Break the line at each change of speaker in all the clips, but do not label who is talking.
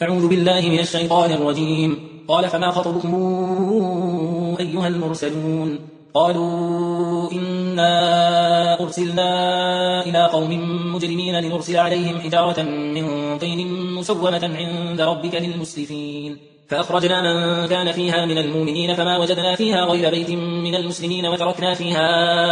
أعوذ بالله من الشيطان الرجيم. قال فما خطبكم أيها المرسلون؟ قالوا إنا أرسلنا إلى قوم مجرمين لنرسل عليهم حجارة من طين مسومة عند ربك للمسرفين. فأخرجنا من كان فيها من المؤمنين فما وجدنا فيها غير بيت من المسلمين وتركنا فيها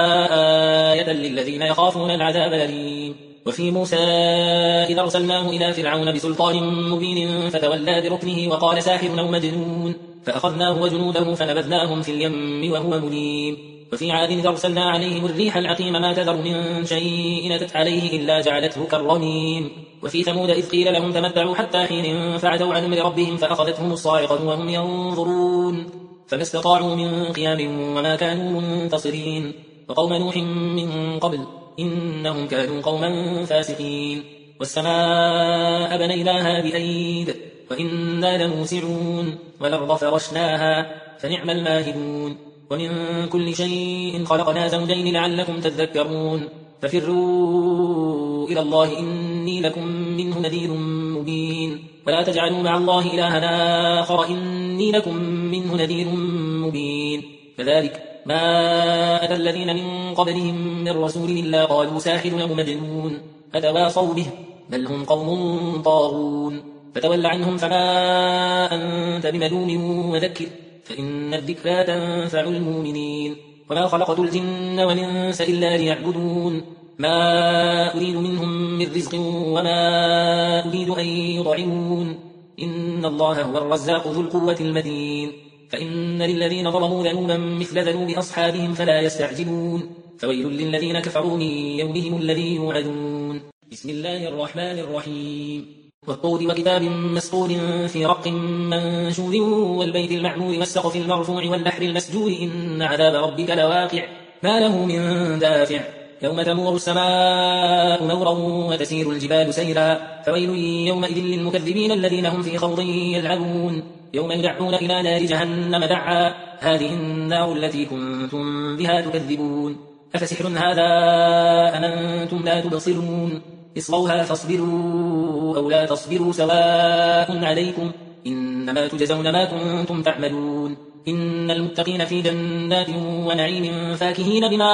آية للذين يخافون العذاب الأليم. وفي موسى إذا أرسلناه إلى فرعون بسلطان مبين فتولى بركنه وقال ساحر أو مجنون فأخذناه وجنوده فنبذناهم في اليم وهو مليم. وفي عاد إذا أرسلنا عليهم الريح العقيم ما تذر من شيء أتت عليه إلا جعلته كالرميم. وفي ثمود إذ قيل لهم تمتعوا حتى حين فعتوا عن أمر ربهم فأخذتهم الصاعقة وهم ينظرون فما استطاعوا من قيام وما كانوا منتصرين. وقوم نوح من قبل إنهم كانوا قوما فاسقين. والسماء بنيناها بأيد وإنا لموسعون والأرض فرشناها فنعم الماهدون. ومن كل شيء خلقنا زوجين لعلكم تذكرون. ففروا إلى الله إني لكم منه نذير مبين. ولا تجعلوا مع الله إلها آخر إني لكم منه نذير مبين. كذلك ما أتى الذين من قبلهم من رسول إلا قالوا ساحر أو مجنون أتواصوا به بل هم قوم طاغون. فتول عنهم فما أنت بملوم وذكر فإن الذكرى تنفع المؤمنين. وما خلقت الجن والإنس إلا ليعبدون ما أريد منهم من رزق وما أريد أن يطعمون إن الله هو الرزاق ذو القوة المتين. فإن للذين ظلموا ذنوبا مثل ذنوب أصحابهم فلا يستعجلون. فويل للذين كفروا من يومهم الذي يوعدون. بسم الله الرحمن الرحيم. والطور وكتاب مسطور في رق منشور والبيت المعمور والسقف المرفوع والبحر المسجور إن عذاب ربك لواقع ما له من دافع. يوم تمور السماء مورا وتسير الجبال سيرا فويل يومئذ للمكذبين الذين هم في خوض يلعبون. يوم يدعون إلى نار جهنم دعا هذه النار التي كنتم بها تكذبون. أفسحر هذا أم أنتم لا تبصرون اصلوها فاصبروا أو لا تصبروا سواء عليكم إنما تجزون ما كنتم تعملون. إن المتقين في جنات ونعيم فاكهين بما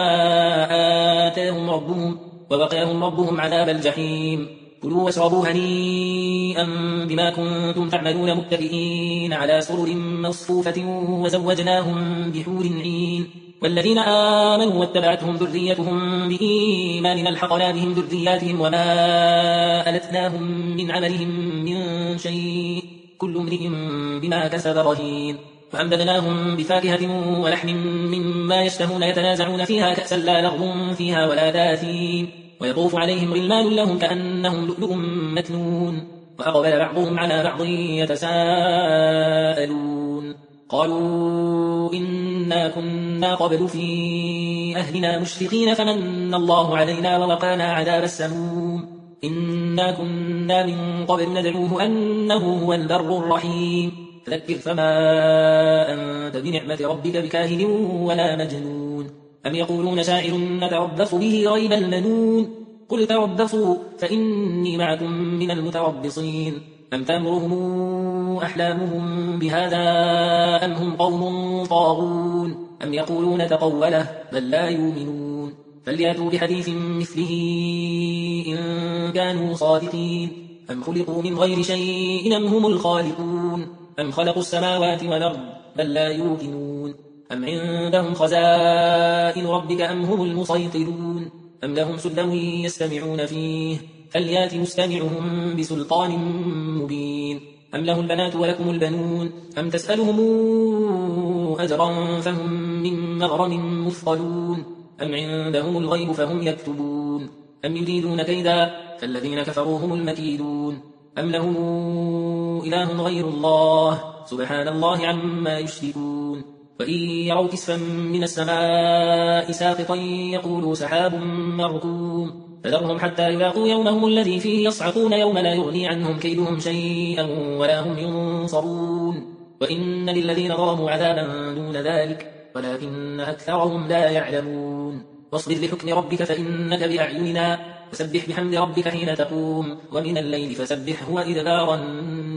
آتاهم ربهم ووقاهم ربهم عذاب الجحيم. كلوا واشربوا هنيئا بما كنتم تعملون متكئين على سرر مصفوفة وزوجناهم بحور عين. والذين آمنوا واتبعتهم ذريتهم بإيمان ألحقنا بهم ذرياتهم وما ألتناهم من عملهم من شيء كل امرئ بما كسب رهين. وأمددناهم بفاكهة ولحم مما يشتهون يتنازعون فيها كأسا لا لغو فيها ولا تاثيم. ويطوف عليهم غلمان لهم كأنهم لؤلؤ مكنون. وأقبل بعضهم على بعض يتساءلون قالوا إنا كنا قبل في أهلنا مشفقين فمن الله علينا ووقانا عذاب السموم. إنا كنا من قبل ندعوه أنه هو البر الرحيم. فذكر فما أنت بنعمة ربك بكاهن ولا مجنون. أم يقولون شاعر نتربص به ريب المنون قل تربصوا فإني معكم من المتربصين. أم تأمرهم أحلامهم بهذا أم هم قوم طاغون أم يقولون تقوله بل لا يؤمنون. فليأتوا بحديث مثله إن كانوا صادقين. أم خلقوا من غير شيء أم هم الخالقون أم خلقوا السماوات والأرض بل لا يوقنون. أم عندهم خزائن ربك أم هم المسيطرون أم لهم سلم يستمعون فيه فليات مستمعهم بسلطان مبين. أم له البنات ولكم البنون أم تسألهم أجرا فهم من مغرم مثقلون أم عندهم الغيب فهم يكتبون أم يريدون كيدا فالذين كفروا هم المكيدون. أم لهم إله غير الله سبحان الله عما يشركون. وإن يروا كسفا من السماء ساقطا يقولوا سحاب مركوم فذرهم حتى يلاقوا يومهم الذي فيه يصعقون يوم لا يغني عنهم كيدهم شيئا ولا هم ينصرون. وإن للذين ظلموا عذابا دون ذلك ولكن أكثرهم لا يعلمون. واصبر لحكم ربك فإنك بأعيننا وسبح بحمد ربك حين تقوم ومن الليل فسبحه وإدبار النجوم.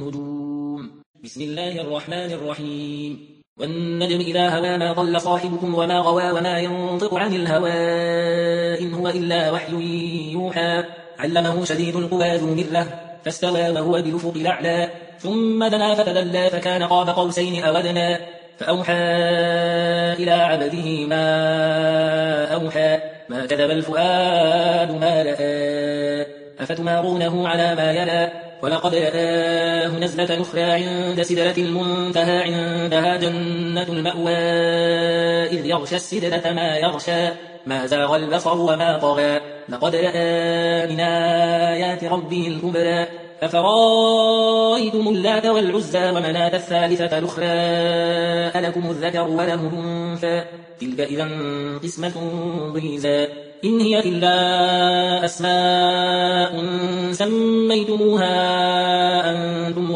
بسم الله الرحمن الرحيم والنجم إذا هوى ما ضل صاحبكم وما غوى وما ينطق عن الهوى إن هو إلا وحي يوحى علمه شديد القوى ذو مرة فاستوى وهو بالأفق الأعلى ثم دنا فتدلى فكان قاب قوسين أو أدنى فأوحى إلى عبده ما أوحى ما كذب الفؤاد ما رأى أفتمارونه على ما يرى ولقد رآه نزلة أخرى عند سدرة المنتهى عندها جنة المأوى إذ يغشى السدرة ما يغشى ما زاغ البصر وما طغى لقد رأى من آيات ربه الكبرى أفرايتم اللات والعزى ومناة الثالثة الأخرى ألكم الذكر وله الأنثى تلك إذا قسمة ضيزى إن هي إلا أسماء سميتموها أنتم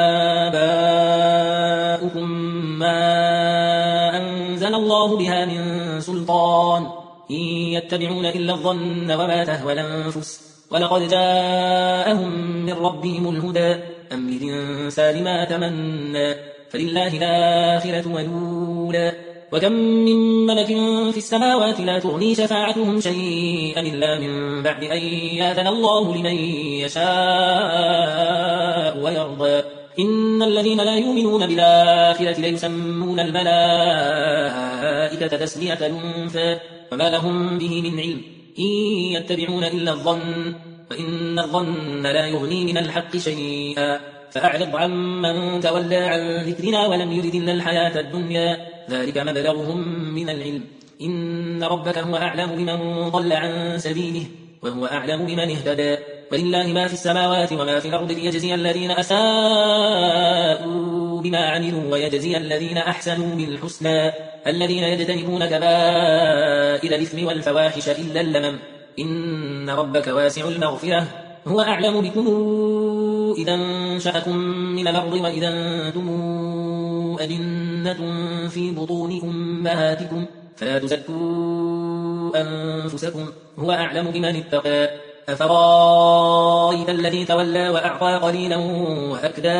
وآباؤكم ما أنزل الله بها من سلطان إن يتبعون إلا الظن وما تهوى الأنفس ولقد جاءهم من ربهم الهدى أم للإنسان ما تمنى فلله الآخرة والأولى وكم من ملك في السماوات لا تغني شفاعتهم شيئا إلا من بعد أن يأذن الله لمن يشاء ويرضى إن الذين لا يؤمنون بالآخرة ليسمون الملائكة تسمية الأنثى وما لهم به من علم إن يتبعون إلا الظن وإن الظن لا يغني من الحق شيئا فأعرض عمن تولى عن ذكرنا ولم يرد إلا الحياة الدنيا ذلك مبلغهم من العلم إن ربك هو أعلم بمن ضل عن سبيله وهو أعلم بمن اهتدى ولله ما في السماوات وما في الأرض ليجزي الذين أساءوا بما عملوا ويجزي الذين أحسنوا بالحسنى الذين يجتنبون كبائر الإثم والفواحش إلا اللمم إن ربك واسع المغفرة هو أعلم بكم إذا انشأكم من الأرض وإذا أنتم أجنة في بطون أمهاتكم فلا تزكوا أنفسكم هو أعلم بمن اتقى أفرايت الذي تولى وأعطى قليلا وأكدى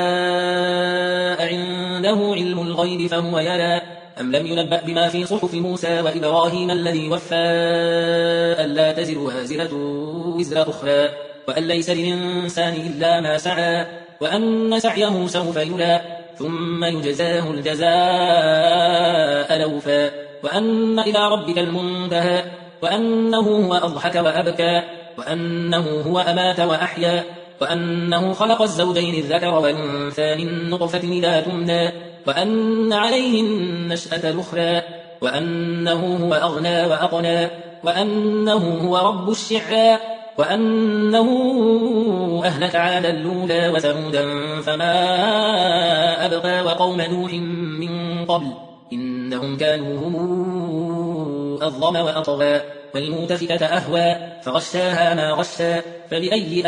عنده علم الغيب فهو يرى أم لم ينبأ بما في صحف موسى وإبراهيم الذي وفى ألا تزر وازرة وزر أخرى وأن ليس للإنسان إلا ما سعى وأن سعيه سوف يرى ثم يجزاه الجزاء الأوفى وأن إلى ربك المنتهى وأنه هو أضحك وأبكى وأنه هو أمات وأحيا وأنه خلق الزوجين الذكر والأنثى من نطفة إذا تمنى وأن عليه النشأة الأخرى وأنه هو أغنى وأقنى وأنه هو رب الشعرى وأنه أهلك عادا الأولى وثمودا فما أبقى وقوم نوح من قبل إنهم كانوا هم أظلم وأطغى والمؤتفكة أهوى فغشاها ما غشى فبأي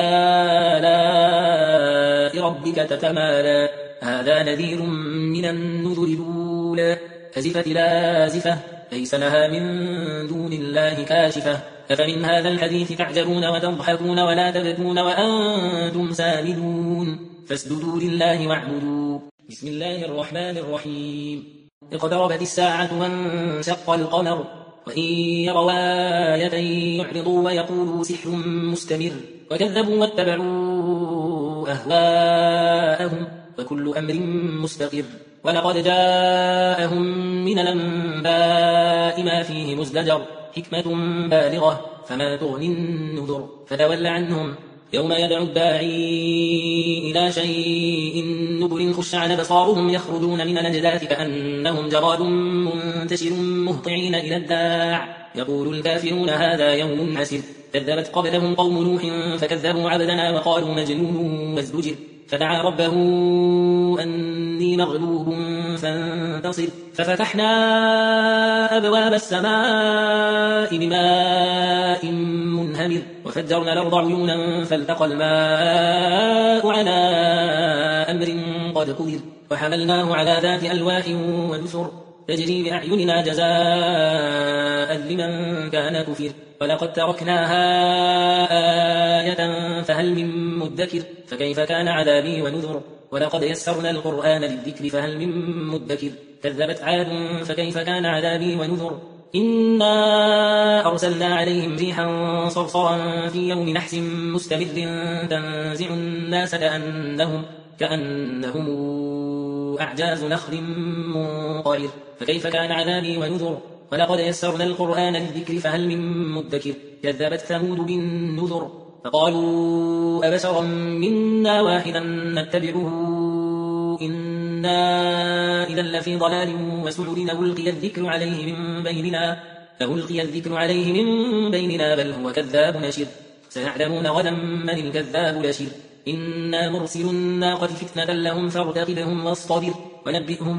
آلاء ربك تتمارى هذا نذير من النذر الأولى أزفت لازفة ليس لها من دون الله كاشفة أفمن هذا الحديث تعجبون وتضحكون ولا تبكون وأنتم سامدون فاسجدوا لله واعبدوا بسم الله الرحمن الرحيم اقتربت الساعة وانشق القمر وإن يروا آية يعرضوا ويقولوا سحر مستمر وكذبوا واتبعوا أهواءهم وكل أمر مستقر ولقد جاءهم من الأنباء ما فيه مزدجر حكمة بالغة فما تغني النذر فتول عنهم يوم يدعو الداعي إلى شيء نبر خش عن أبصارهم يخرجون من الأجداث كأنهم جراد منتشر مهطعين إلى الداع يقول الكافرون هذا يوم عسر كذبت قبلهم قوم نوح فكذبوا عبدنا وقالوا مجنون وازدجر فدعا ربه أني مغلوب فانتصر ففتحنا أبواب السماء بماء منهمر وفجرنا الأرض عيونا فالتقى الماء على أمر قد قدر وحملناه على ذات ألواح ودسر تجري بأعيننا جزاء لمن كان كفر ولقد تركناها آية فهل من مدكر فكيف كان عذابي ونذر ولقد يسرنا القرآن للذكر فهل من مدكر كذبت عاد فكيف كان عذابي ونذر إنا أرسلنا عليهم ريحا صرصرا في يوم نحس مستمر تنزع الناس كأنهم أعجاز نخل منقعر فكيف كان عذابي ونذر ولقد يسرنا القرآن للذكر فهل من مدكر كذبت ثمود بالنذر فقالوا أبشرا منا واحدا نتبعه إنا إذا لفي ضلال وسعر لألقي الذكر عليه من بيننا بل هو كذاب نشر سيعلمون غدا من الكذاب الأشر إنا مرسل الناقة فتنة لهم فارتقبهم واصطبر ونبئهم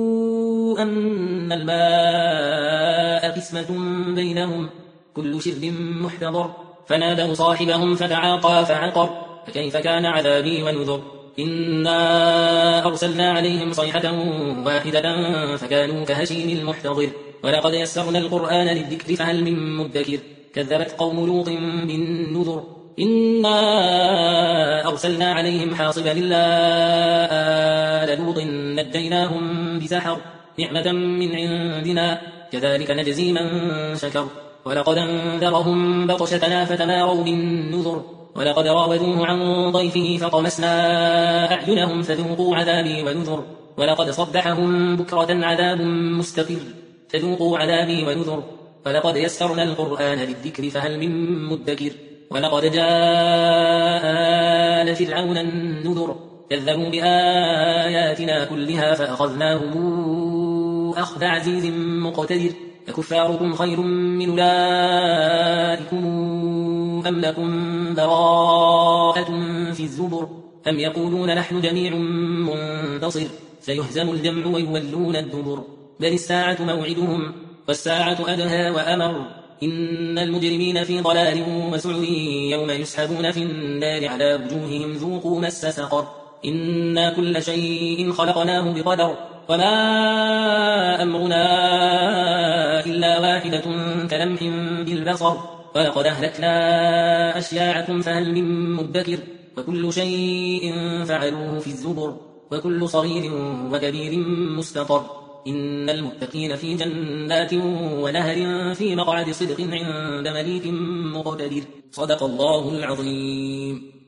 أن الماء قسمة بينهم كل شرب محتضر فنادوا صاحبهم فتعاطى فعقر فكيف كان عذابي ونذر إنا أرسلنا عليهم صيحة واحدة فكانوا كهشيم المحتضر ولقد يسرنا القرآن للذكر فهل من مدكر كذبت قوم لوط بالنذر إنا أرسلنا عليهم حاصبا إلا آل لوط نجيناهم بسحر نعمة من عندنا كذلك نجزي من شكر ولقد أنذرهم بطشتنا فتماروا بالنذر ولقد راودوه عن ضيفه فطمسنا أعينهم فذوقوا عذابي ونذر ولقد صبحهم بكرة عذاب مستقر فذوقوا عذابي ونذر ولقد يسرنا القرآن للذكر فهل من مدكر ولقد جاء آل فرعون النذر كذبوا بآياتنا كلها فأخذناهم أخذ عزيز مقتدر أكفاركم خير من أولئكم أم لكم براءة في الزبر أم يقولون نحن جميع منتصر سيهزم الجمع ويولون الدبر بل الساعة موعدهم والساعة أدهى وأمر إن المجرمين في ضلال وسعر يوم يسحبون في النار على وجوههم ذوقوا مس سقر إنا كل شيء خلقناه بقدر وما أمرنا إلا واحدة كلمح بالبصر ولقد أهلكنا أشياعكم فهل من مدكر وكل شيء فعلوه في الزبر وكل صغير وكبير مستطر إن المتقين في جنات ونهر في مقعد صدق عند مليك مقتدر صدق الله العظيم.